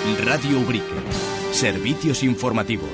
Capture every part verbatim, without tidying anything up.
Radio Ubrique. Servicios informativos.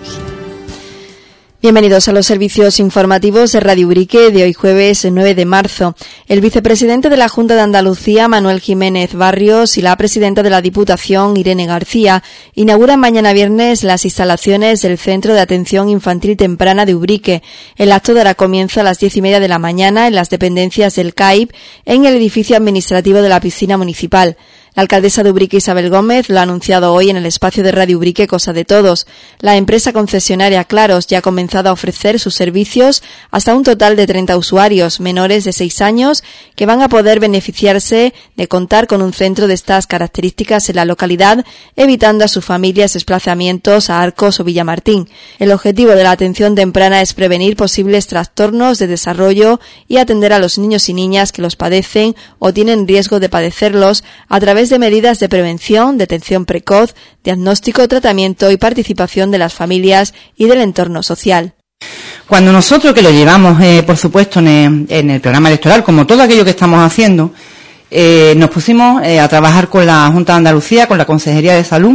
Bienvenidos a los servicios informativos de Radio Ubrique de hoy jueves nueve de marzo. El vicepresidente de la Junta de Andalucía, Manuel Jiménez Barrios, y la presidenta de la Diputación, Irene García, inauguran mañana viernes las instalaciones del Centro de Atención Infantil Temprana de Ubrique. El acto dará comienzo a las diez y media de la mañana en las dependencias del C A I P en el edificio administrativo de la piscina municipal. La alcaldesa de Ubrique, Isabel Gómez, lo ha anunciado hoy en el espacio de Radio Ubrique Cosa de Todos. La empresa concesionaria Claros ya ha comenzado a ofrecer sus servicios hasta un total de treinta usuarios menores de seis años que van a poder beneficiarse de contar con un centro de estas características en la localidad, evitando a sus familias desplazamientos a Arcos o Villamartín. El objetivo de la atención temprana es prevenir posibles trastornos de desarrollo y atender a los niños y niñas que los padecen o tienen riesgo de padecerlos a través de medidas de prevención, detección precoz, diagnóstico, tratamiento y participación de las familias y del entorno social. Cuando nosotros, que lo llevamos, eh, por supuesto, en el, en el programa electoral, como todo aquello que estamos haciendo, eh, nos pusimos eh, a trabajar con la Junta de Andalucía, con la Consejería de Salud,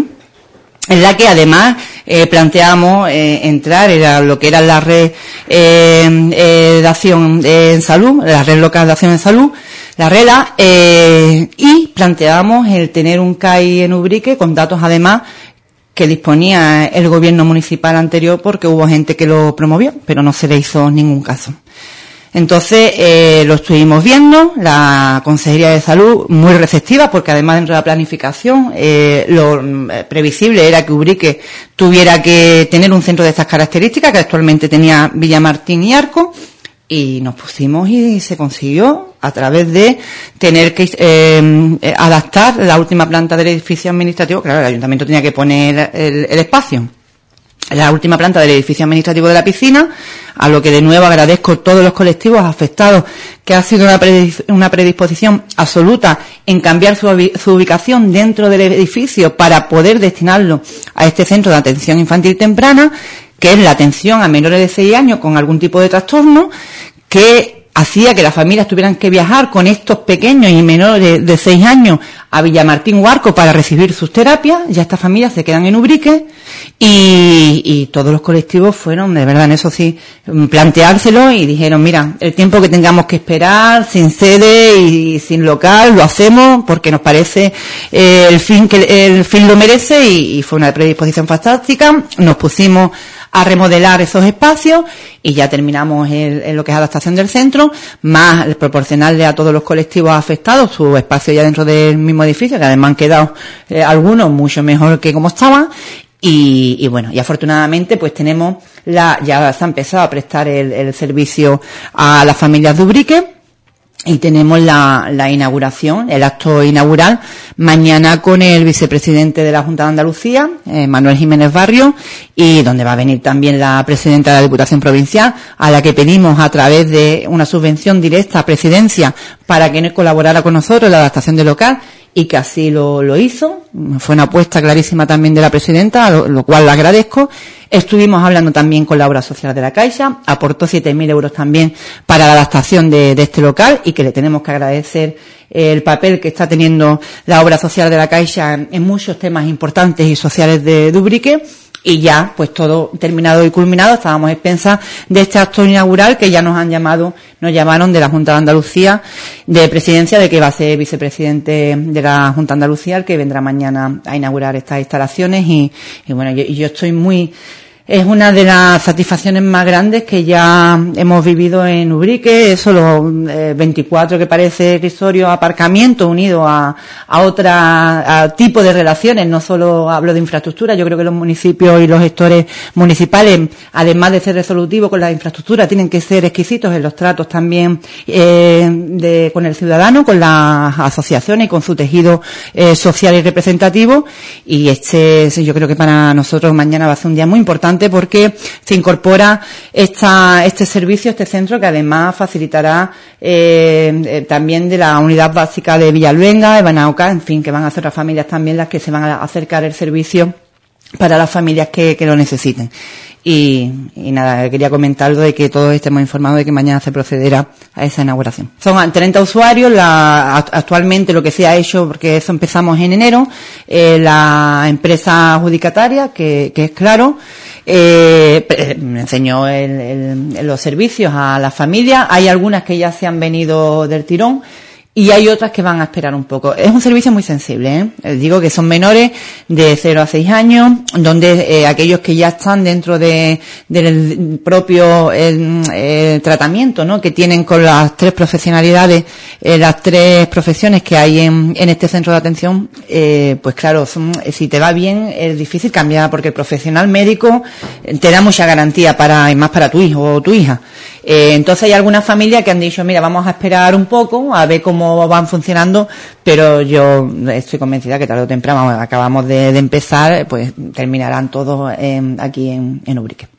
en la que además eh, planteamos eh, entrar en lo que era la red eh, eh, de acción en salud, la red local de acción en salud, la RELA, eh, y planteábamos el tener un C A I en Ubrique con datos además que disponía el gobierno municipal anterior, porque hubo gente que lo promovió, pero no se le hizo ningún caso. Entonces, eh, lo estuvimos viendo, la Consejería de Salud muy receptiva, porque además dentro de la planificación, eh, lo eh, previsible era que Ubrique tuviera que tener un centro de estas características, que actualmente tenía Villamartín y Arco, y nos pusimos y se consiguió a través de tener que eh, adaptar la última planta del edificio administrativo. Claro, el ayuntamiento tenía que poner el, el espacio, la última planta del edificio administrativo de la piscina, a lo que de nuevo agradezco a todos los colectivos afectados, que ha sido una, predis- una predisposición absoluta en cambiar su, su ubicación dentro del edificio para poder destinarlo a este centro de atención infantil temprana, que es la atención a menores de seis años con algún tipo de trastorno, que hacía que las familias tuvieran que viajar con estos pequeños y menores de seis años a Villamartín o Arco para recibir sus terapias. Ya estas familias se quedan en Ubrique y, y todos los colectivos fueron, de verdad, en eso sí, planteárselo y dijeron, mira, el tiempo que tengamos que esperar, sin sede y sin local, lo hacemos porque nos parece eh, el fin que el fin lo merece, y, y fue una predisposición fantástica. Nos pusimos a remodelar esos espacios y ya terminamos el, en lo que es adaptación del centro, más proporcionarle a todos los colectivos afectados su espacio ya dentro del mismo edificio, que además han quedado eh, algunos mucho mejor que como estaban. Y, y bueno, y afortunadamente pues tenemos la, ya se ha empezado a prestar el, el servicio a las familias de Ubrique. Y tenemos la, la inauguración, el acto inaugural, mañana con el vicepresidente de la Junta de Andalucía, eh, Manuel Jiménez Barrios, y donde va a venir también la presidenta de la Diputación Provincial, a la que pedimos a través de una subvención directa a Presidencia para que nos colaborara con nosotros en la adaptación del local, y que así lo, lo hizo. Fue una apuesta clarísima también de la presidenta, lo, lo cual le agradezco. Estuvimos hablando también con la obra social de la Caixa, aportó siete mil euros también para la adaptación de, de este local, y que le tenemos que agradecer el papel que está teniendo la obra social de la Caixa en, en muchos temas importantes y sociales de, de Ubrique. Y ya, pues todo terminado y culminado, estábamos a expensas de este acto inaugural, que ya nos han llamado, nos llamaron de la Junta de Andalucía, de Presidencia, de que va a ser vicepresidente de la Junta de Andalucía, el que vendrá mañana a inaugurar estas instalaciones. Y, y bueno, yo, yo estoy muy... Es una de las satisfacciones más grandes que ya hemos vivido en Ubrique. Eso, los eh, veinticuatro que parece irrisorio aparcamiento unido a, a otra a tipo de relaciones. No solo hablo de infraestructura. Yo creo que los municipios y los gestores municipales, además de ser resolutivos con las infraestructuras, tienen que ser exquisitos en los tratos también eh, de, con el ciudadano, con las asociaciones y con su tejido eh, social y representativo. Y este, yo creo que para nosotros mañana va a ser un día muy importante, porque se incorpora esta, este servicio, este centro, que además facilitará eh, eh, también de la unidad básica de Villaluenga, de Banauca, en fin, que van a ser las familias también las que se van a acercar el servicio para las familias que, que lo necesiten. Y, y nada, quería comentarlo de que todos estemos informados de que mañana se procederá a esa inauguración. Son treinta usuarios, la, actualmente lo que se ha hecho, porque eso empezamos en enero, eh, la empresa adjudicataria, que, que es Claro, eh, me enseñó el, el, los servicios a la familia. Hay algunas que ya se han venido del tirón, y hay otras que van a esperar un poco. Es un servicio muy sensible, ¿eh? Les digo que son menores de cero a seis años, donde eh, aquellos que ya están dentro de del propio eh, eh, tratamiento, ¿no?, que tienen con las tres profesionalidades, eh, las tres profesiones que hay en, en este centro de atención, eh, pues claro, son, si te va bien es difícil cambiar, porque el profesional médico te da mucha garantía para, y más para tu hijo o tu hija. Eh, entonces hay algunas familias que han dicho, mira, vamos a esperar un poco, a ver cómo van funcionando, pero yo estoy convencida que tarde o temprano, acabamos de, de empezar, pues terminarán todos en, aquí en, en Ubrique.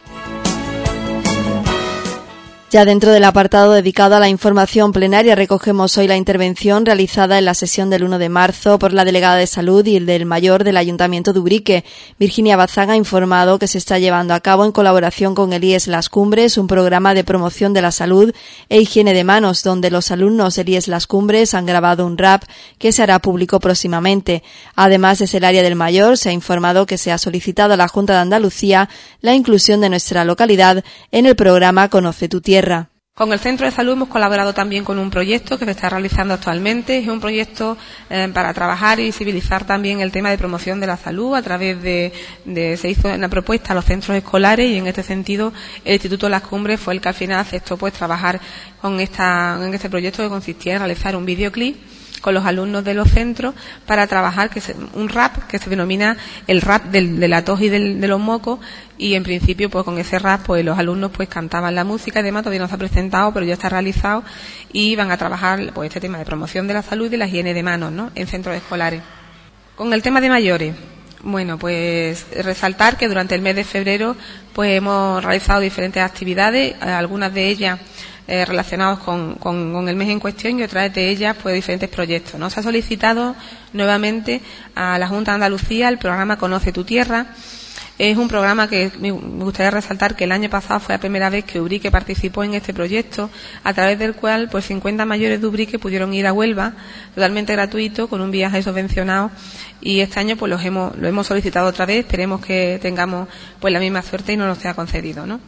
Ya dentro del apartado dedicado a la información plenaria recogemos hoy la intervención realizada en la sesión del uno de marzo por la delegada de Salud y el del Mayor del Ayuntamiento de Ubrique. Virginia Bazán ha informado que se está llevando a cabo en colaboración con el I E S Las Cumbres un programa de promoción de la salud e higiene de manos, donde los alumnos del I E S Las Cumbres han grabado un rap que se hará público próximamente. Además, desde el área del Mayor se ha informado que se ha solicitado a la Junta de Andalucía la inclusión de nuestra localidad en el programa Conoce tu Tierra. Con el Centro de Salud hemos colaborado también con un proyecto que se está realizando actualmente. Es un proyecto eh, para trabajar y visibilizar también el tema de promoción de la salud a través de, de se hizo una propuesta a los centros escolares, y en este sentido el Instituto Las Cumbres fue el que al final aceptó pues trabajar con esta en este proyecto, que consistía en realizar un videoclip con los alumnos de los centros para trabajar que se, un rap que se denomina el rap del, de la tos y del, de los mocos, y en principio pues con ese rap pues los alumnos pues cantaban la música y demás. Todavía no se ha presentado, pero ya está realizado, y van a trabajar pues este tema de promoción de la salud y de la higiene de manos, ¿no?, en centros escolares. Con el tema de mayores, bueno, pues resaltar que durante el mes de febrero pues hemos realizado diferentes actividades, algunas de ellas Eh, relacionados con, con, con el mes en cuestión, y otra de ellas pues diferentes proyectos, ¿no? Se ha solicitado nuevamente a la Junta de Andalucía el programa Conoce tu Tierra. Es un programa que me gustaría resaltar que el año pasado fue la primera vez que Ubrique participó en este proyecto, a través del cual pues cincuenta mayores de Ubrique pudieron ir a Huelva totalmente gratuito con un viaje subvencionado, y este año pues los hemos, lo hemos solicitado otra vez. Esperemos que tengamos pues la misma suerte y no nos sea concedido, ¿no?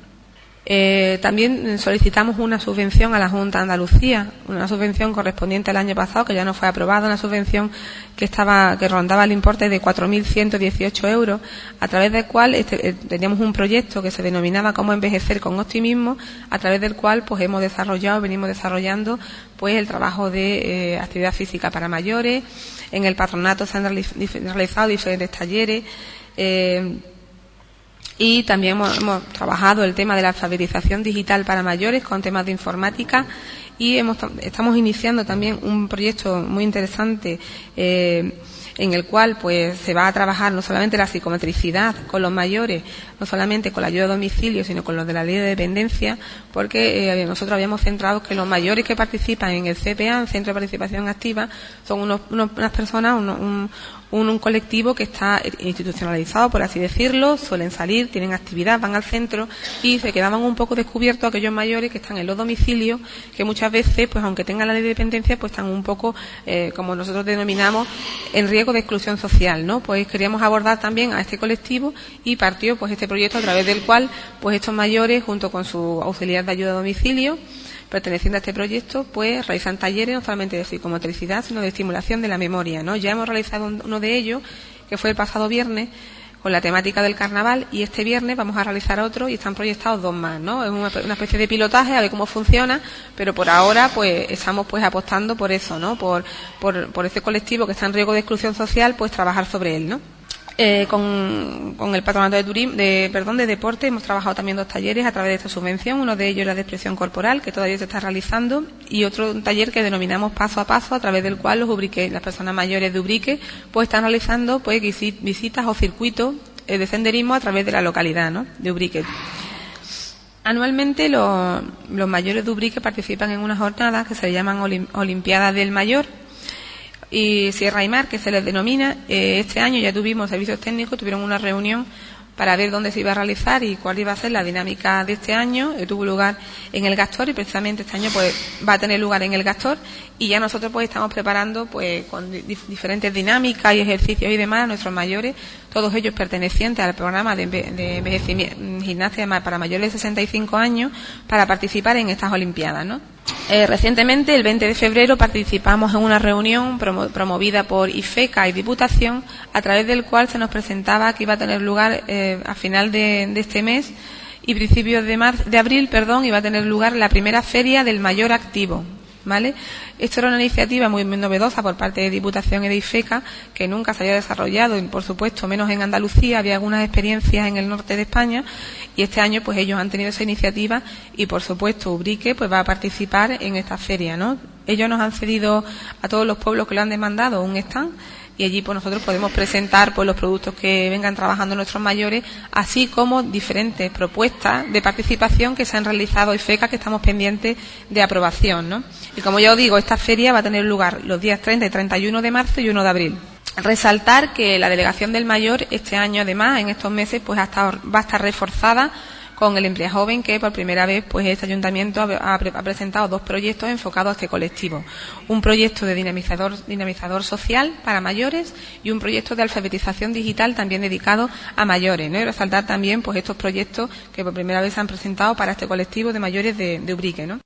Eh, también solicitamos una subvención a la Junta de Andalucía, una subvención correspondiente al año pasado, que ya no fue aprobada, una subvención que estaba que rondaba el importe de cuatro mil ciento dieciocho euros, a través del cual este, eh, teníamos un proyecto que se denominaba Cómo envejecer con optimismo, a través del cual pues hemos desarrollado, venimos desarrollando pues el trabajo de eh, actividad física para mayores. En el patronato se han realizado diferentes talleres, eh, y también hemos, hemos trabajado el tema de la alfabetización digital para mayores con temas de informática, y hemos, estamos iniciando también un proyecto muy interesante eh, en el cual pues se va a trabajar no solamente la psicomotricidad con los mayores, no solamente con la ayuda a domicilio, sino con los de la ley de dependencia, porque eh, nosotros habíamos centrado que los mayores que participan en el C P A, en Centro de Participación Activa, son unos, unos, unas personas, unos, un, un, un colectivo que está institucionalizado, por así decirlo, suelen salir, tienen actividad, van al centro, y se quedaban un poco descubiertos aquellos mayores que están en los domicilios, que muchas veces, pues aunque tengan la ley de dependencia, pues están un poco, eh, como nosotros denominamos, en riesgo de exclusión social, ¿no? Pues queríamos abordar también a este colectivo, y partió pues este proyecto a través del cual pues estos mayores, junto con su auxiliar de ayuda a domicilio perteneciente a este proyecto, pues realizan talleres no solamente de psicomotricidad, sino de estimulación de la memoria, ¿no? Ya hemos realizado uno de ellos, que fue el pasado viernes, con la temática del carnaval, y este viernes vamos a realizar otro, y están proyectados dos más, ¿no? Es una, una especie de pilotaje, a ver cómo funciona, pero por ahora pues estamos pues apostando por eso, ¿no? Por, por, por ese colectivo que está en riesgo de exclusión social, pues trabajar sobre él, ¿no? Eh, con, con el patronato de turismo, de, perdón, de deporte, hemos trabajado también dos talleres a través de esta subvención. Uno de ellos era de expresión corporal, que todavía se está realizando, y otro un taller que denominamos Paso a Paso, a través del cual los Ubrique, las personas mayores de Ubrique, pues están realizando pues visitas o circuitos eh, de senderismo a través de la localidad, ¿no?, de Ubrique. Anualmente los, los mayores de Ubrique participan en unas jornadas que se llaman Olim, Olimpiadas del Mayor y Sierra y Mar, que se les denomina. Eh, este año ya tuvimos servicios técnicos, tuvieron una reunión para ver dónde se iba a realizar y cuál iba a ser la dinámica de este año. Eh, tuvo lugar en el Gastor y precisamente este año pues va a tener lugar en el Gastor, y ya nosotros pues estamos preparando pues con di- diferentes dinámicas y ejercicios y demás a nuestros mayores, todos ellos pertenecientes al programa de, enve- de envejecimiento, gimnasia para mayores de sesenta y cinco años, para participar en estas Olimpiadas, ¿no? Eh, recientemente, el veinte de febrero, participamos en una reunión promo- promovida por IFECA y Diputación, a través del cual se nos presentaba que iba a tener lugar eh, a final de, de este mes y principios de, mar- de abril, perdón, iba a tener lugar la primera feria del mayor activo, ¿vale? Esto era una iniciativa muy, muy novedosa por parte de Diputación y de IFECA, que nunca se había desarrollado, y por supuesto menos en Andalucía. Había algunas experiencias en el norte de España, y este año pues ellos han tenido esa iniciativa, y por supuesto Ubrique pues va a participar en esta feria, ¿no? Ellos nos han cedido a todos los pueblos que lo han demandado un stand, y allí pues nosotros podemos presentar pues los productos que vengan trabajando nuestros mayores, así como diferentes propuestas de participación que se han realizado IFECA, que estamos pendientes de aprobación, ¿no? Y como ya os digo, esta feria va a tener lugar los días treinta y treinta y uno de marzo y uno de abril. Resaltar que la delegación del mayor este año, además, en estos meses, pues ha estado, va a estar reforzada con el Emplea Joven, que por primera vez pues este ayuntamiento ha, ha presentado dos proyectos enfocados a este colectivo. Un proyecto de dinamizador, dinamizador social para mayores, y un proyecto de alfabetización digital también dedicado a mayores, ¿no? Y resaltar también pues estos proyectos que por primera vez se han presentado para este colectivo de mayores de, de Ubrique, ¿no?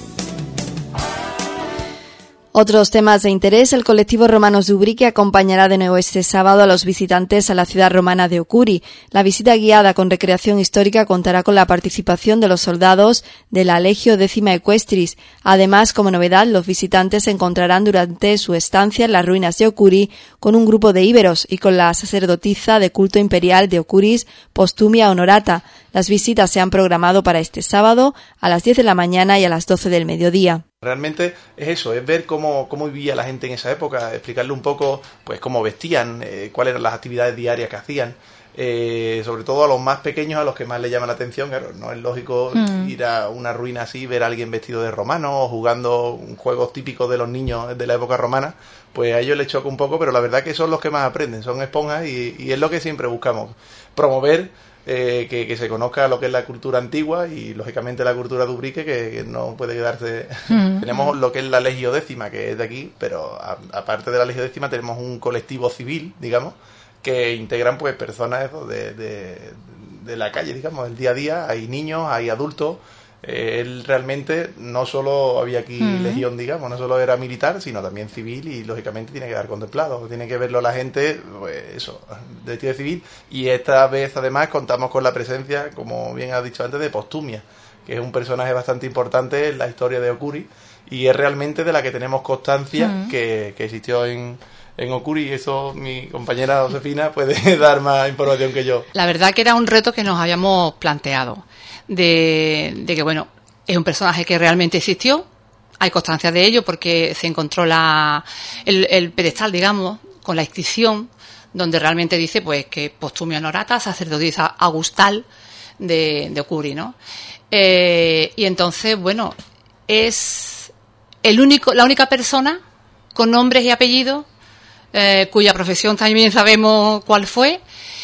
Otros temas de interés: el colectivo Romanos de Ubrique acompañará de nuevo este sábado a los visitantes a la ciudad romana de Ocuri. La visita guiada con recreación histórica contará con la participación de los soldados de la Legio Décima Equestris. Además, como novedad, los visitantes se encontrarán durante su estancia en las ruinas de Ocuri con un grupo de íberos y con la sacerdotisa de culto imperial de Ocuris, Postumia Honorata. Las visitas se han programado para este sábado a las diez de la mañana y a las doce del mediodía. Realmente es eso, es ver cómo, cómo vivía la gente en esa época, explicarle un poco pues cómo vestían, eh, cuáles eran las actividades diarias que hacían, eh, sobre todo a los más pequeños, a los que más les llama la atención. Claro, no es lógico mm. ir a una ruina así, ver a alguien vestido de romano o jugando juegos típicos de los niños de la época romana, pues a ellos les choca un poco, pero la verdad que son los que más aprenden, son esponjas, y, y es lo que siempre buscamos, promover Eh, que, que se conozca lo que es la cultura antigua y lógicamente la cultura de Ubrique, que, que no puede quedarse. Mm. Tenemos lo que es la Legio Décima, que es de aquí, pero a, aparte de la Legio Décima tenemos un colectivo civil, digamos, que integran pues personas eso, de, de, de la calle, digamos, del día a día. Hay niños, hay adultos. Eh, él realmente no solo había aquí mm. legión, digamos, no solo era militar, sino también civil, y lógicamente tiene que dar contemplado, tiene que verlo la gente, pues eso, de estilo civil. Y esta vez además contamos con la presencia, como bien has dicho antes, de Postumia, que es un personaje bastante importante en la historia de Ocuri, y es realmente de la que tenemos constancia mm. que, que existió en en Ocuri, y eso mi compañera Josefina puede dar más información que yo. La verdad que era un reto que nos habíamos planteado, de, de que, bueno, es un personaje que realmente existió, hay constancia de ello porque se encontró la el, el pedestal, digamos, con la inscripción, donde realmente dice pues que Postumia Honorata, sacerdotisa augustal de, de Ocuri, ¿no? Eh, y entonces, bueno, es el único, la única persona con nombres y apellidos, Eh, cuya profesión también sabemos cuál fue,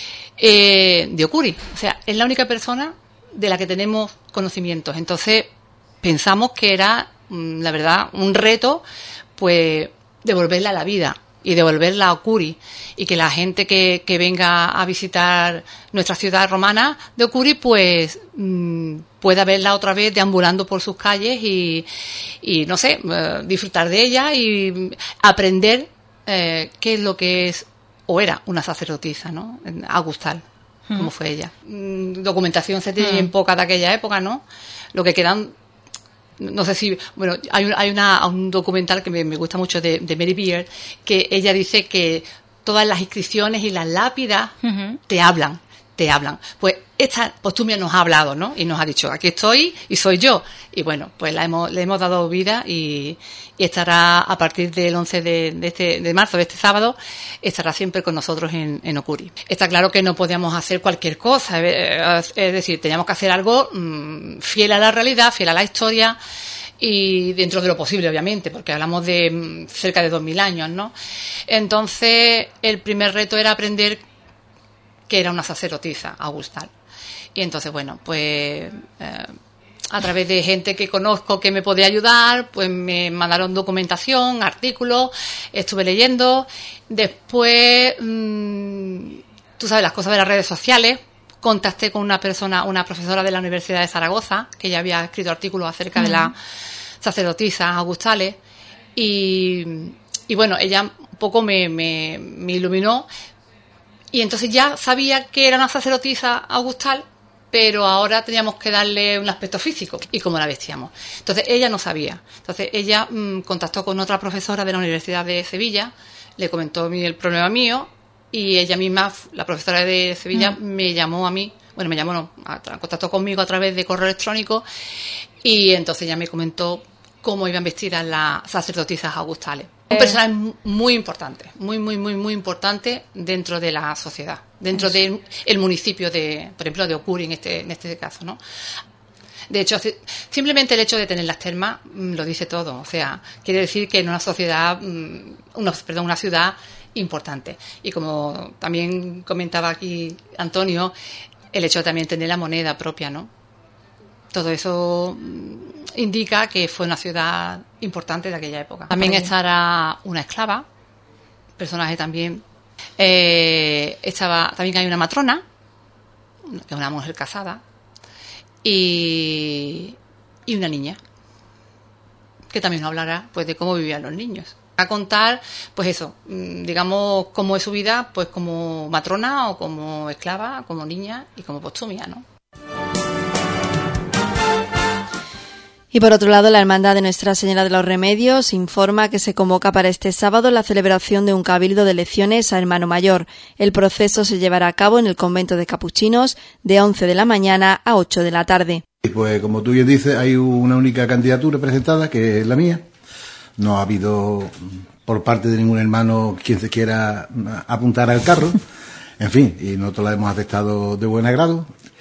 eh, de Ocuri. O sea, es la única persona de la que tenemos conocimientos. Entonces, pensamos que era, la verdad, un reto, pues, devolverla a la vida y devolverla a Ocuri, y que la gente que, que venga a visitar nuestra ciudad romana de Ocuri, pues, mmm, pueda verla otra vez deambulando por sus calles y, y no sé, eh, disfrutar de ella y aprender Eh, qué es lo que es o era una sacerdotisa, ¿no? Augustal, mm. como fue ella. Mm, documentación se tiene mm. en poca de aquella época, ¿no? Lo que quedan, no sé si, bueno, hay un, hay una, un documental que me, me gusta mucho de, de Mary Beard, que ella dice que todas las inscripciones y las lápidas mm-hmm. te hablan, te hablan. Pues esta Postumia nos ha hablado, ¿no? Y nos ha dicho, aquí estoy y soy yo. Y bueno, pues la hemos, le hemos dado vida, y, y estará a partir del once de, de, este, de marzo, de este sábado, estará siempre con nosotros en, en Ocuri. Está claro que no podíamos hacer cualquier cosa, es decir, teníamos que hacer algo mmm, fiel a la realidad, fiel a la historia, y dentro de lo posible, obviamente, porque hablamos de mmm, cerca de dos mil años, ¿no? Entonces, el primer reto era aprender que era una sacerdotisa augustal. Y entonces, bueno, pues eh, a través de gente que conozco que me podía ayudar, pues me mandaron documentación, artículos, estuve leyendo. Después, mmm, tú sabes, las cosas de las redes sociales. Contacté con una persona, una profesora de la Universidad de Zaragoza, que ya había escrito artículos acerca uh-huh. de las sacerdotisas augustales. Y, y bueno, ella un poco me, me, me iluminó. Y entonces ya sabía que era una sacerdotisa augustal, pero ahora teníamos que darle un aspecto físico y cómo la vestíamos. Entonces ella no sabía. Entonces ella mmm, contactó con otra profesora de la Universidad de Sevilla, le comentó el problema mío y ella misma, la profesora de Sevilla, mm. me llamó a mí, bueno, me llamó, no, contactó conmigo a través de correo electrónico y entonces ella me comentó cómo iban vestidas las sacerdotisas augustales. Un personaje muy importante, muy, muy, muy, muy importante dentro de la sociedad, dentro del el municipio de, por ejemplo, de Ocuri en este, en este caso, ¿no? De hecho, simplemente el hecho de tener las termas mmm, lo dice todo. O sea, quiere decir que en una sociedad, mmm, una, perdón, una ciudad importante. Y como también comentaba aquí Antonio, el hecho de también tener la moneda propia, ¿no? Todo eso indica que fue una ciudad importante de aquella época. También estará una esclava, personaje también. Eh, estaba, también hay una matrona, que es una mujer casada, y, y una niña, que también nos hablará pues de cómo vivían los niños. A contar, pues eso, digamos, cómo es su vida, pues como matrona o como esclava, como niña y como postumia, ¿no? Y por otro lado, la Hermandad de Nuestra Señora de los Remedios informa que se convoca para este sábado la celebración de un cabildo de elecciones a hermano mayor. El proceso se llevará a cabo en el convento de Capuchinos de once de la mañana a ocho de la tarde. Pues como tú bien dices, hay una única candidatura presentada, que es la mía. No ha habido por parte de ningún hermano quien se quiera apuntar al carro. En fin, y nosotros la hemos aceptado de buen agrado.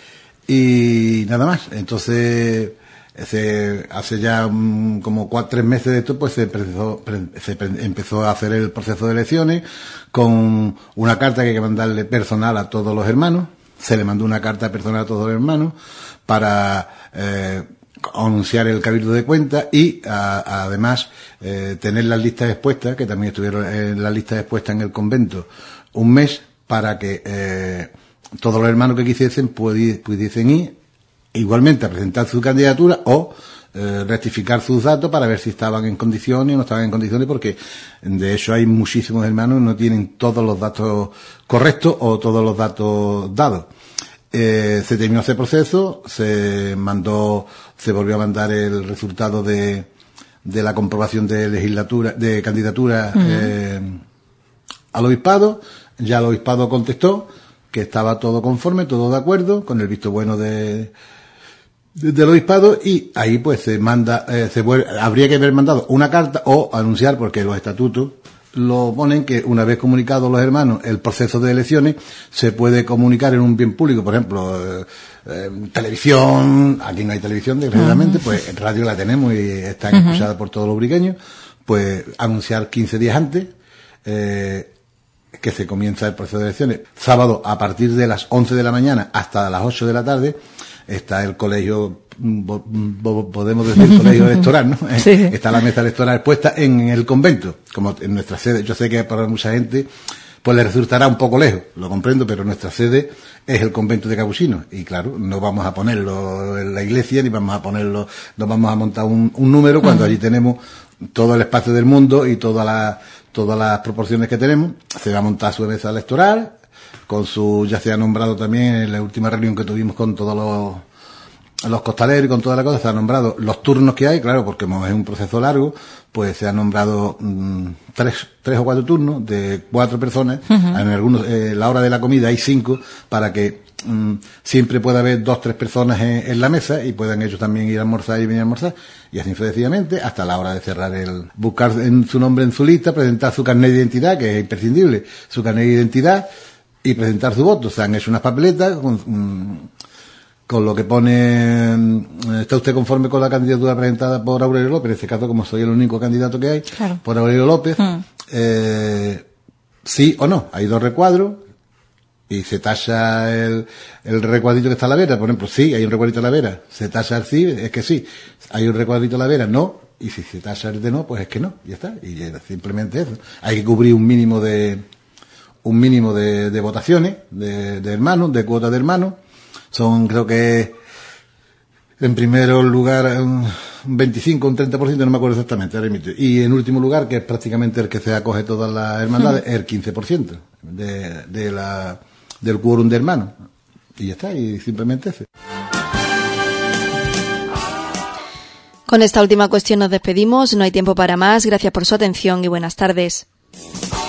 Y nada más. Entonces, se, hace ya um, como cuatro, tres meses de esto, pues se empezó, se empezó a hacer el proceso de elecciones con una carta que hay que mandarle personal a todos los hermanos. Se le mandó una carta personal a todos los hermanos para eh, anunciar el cabildo de cuentas y a, a, además eh, tener las listas expuestas, que también estuvieron en las listas expuestas en el convento, un mes para que eh, todos los hermanos que quisiesen pudi- pudiesen ir igualmente a presentar su candidatura o eh, rectificar sus datos para ver si estaban en condiciones o no estaban en condiciones, porque de hecho hay muchísimos hermanos que no tienen todos los datos correctos o todos los datos dados. Eh, se terminó ese proceso, se mandó, se volvió a mandar el resultado de, de la comprobación de legislatura, de candidatura uh-huh. eh, al obispado. Ya el obispado contestó que estaba todo conforme, todo de acuerdo, con el visto bueno de, de del obispado, y ahí pues se manda, eh, se vuelve, habría que haber mandado una carta o anunciar, porque los estatutos lo ponen, que una vez comunicados los hermanos el proceso de elecciones, se puede comunicar en un bien público, por ejemplo, eh, eh, televisión, aquí no hay televisión desgraciadamente, uh-huh. pues en radio la tenemos y está uh-huh. escuchada por todos los ubriqueños, pues anunciar quince días antes, eh, que se comienza el proceso de elecciones. Sábado, a partir de las once de la mañana hasta las ocho de la tarde, está el colegio, podemos decir colegio electoral, ¿no? Sí. Está la mesa electoral puesta en el convento, como en nuestra sede. Yo sé que para mucha gente pues le resultará un poco lejos, lo comprendo, pero nuestra sede es el convento de Capuchinos, y claro, no vamos a ponerlo en la iglesia, ni vamos a ponerlo, no vamos a montar un, un número cuando uh-huh. allí tenemos todo el espacio del mundo y toda la, todas las proporciones que tenemos. Se va a montar su mesa electoral, con su, ya se ha nombrado también en la última reunión que tuvimos con todos los los costaleros y con toda la cosa, se han nombrado los turnos que hay, claro, porque como es un proceso largo, pues se han nombrado mmm, tres, tres o cuatro turnos de cuatro personas. Uh-huh. En algunos, eh, la hora de la comida hay cinco, para que mmm, siempre pueda haber dos, tres personas en, en la mesa y puedan ellos también ir a almorzar y venir a almorzar, y así sucesivamente, hasta la hora de cerrar el, buscar en su nombre en su lista, presentar su carnet de identidad, que es imprescindible, su carnet de identidad, y presentar su voto. Se han hecho unas papeletas con, mmm, con lo que pone, ¿está usted conforme con la candidatura presentada por Aurelio López? En este caso, como soy el único candidato que hay, claro. por Aurelio López, mm. eh, sí o no. Hay dos recuadros, y se tasa el, el recuadrito que está a la vera, por ejemplo, sí, hay un recuadrito a la vera, se tasa el sí, es que sí, hay un recuadrito a la vera, no, y si se tasa el de no, pues es que no, ya está, y simplemente eso. Hay que cubrir un mínimo de, un mínimo de, de votaciones, de, de hermanos, de cuotas de hermanos, son, creo que, en primer lugar, un veinticinco, un treinta por ciento, no me acuerdo exactamente, ahora mismo. Y en último lugar, que es prácticamente el que se acoge todas las hermandades, es el quince por ciento de, de la, del quórum de hermanos. Y ya está, y simplemente ese. Con esta última cuestión nos despedimos, no hay tiempo para más, gracias por su atención y buenas tardes.